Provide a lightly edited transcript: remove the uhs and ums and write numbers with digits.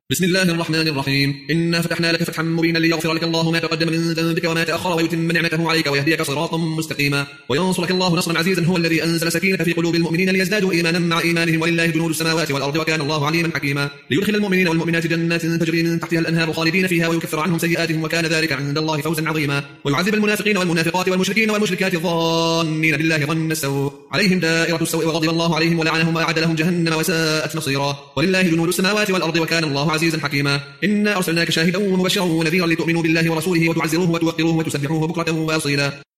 بسم الله الرحمن الرحيم. إنا فتحنا لك فتحا مبينا ليغفر لك الله ما تقدم من ذنبك وما تأخر ويتم نعمته عليك ويهديك صراطا مستقيما وينصرك الله نصرا عزيزا. هو الذي أنزل سكينة في قلوب المؤمنين ليزدادوا إيمانا مع إيمانهم ولله جنود السماوات والأرض وكان الله عليما حكيما. ليدخل المؤمنين والمؤمنات جنات تجري من تحتها الأنهار خالدين فيها ويكفر عنهم سيئاتهم وكان ذلك عند الله فوزا عظيما. ويعذب المنافقين والمنافقات والمشركين والمشركات الظانين بالله ظن السوء عليهم دائرة السوء وغضب الله عليهم ولعنهم وأعد لهم جهنم وساءت مصيرا. ولله جنود السماوات والأرض وكان الله عزيزا حكيما. إنا أرسلناك شاهدا ومبشرا ونذيرا لتؤمنوا بالله ورسوله وتعزروه وتوقروه وتسبحوه بكرة وأصيلا.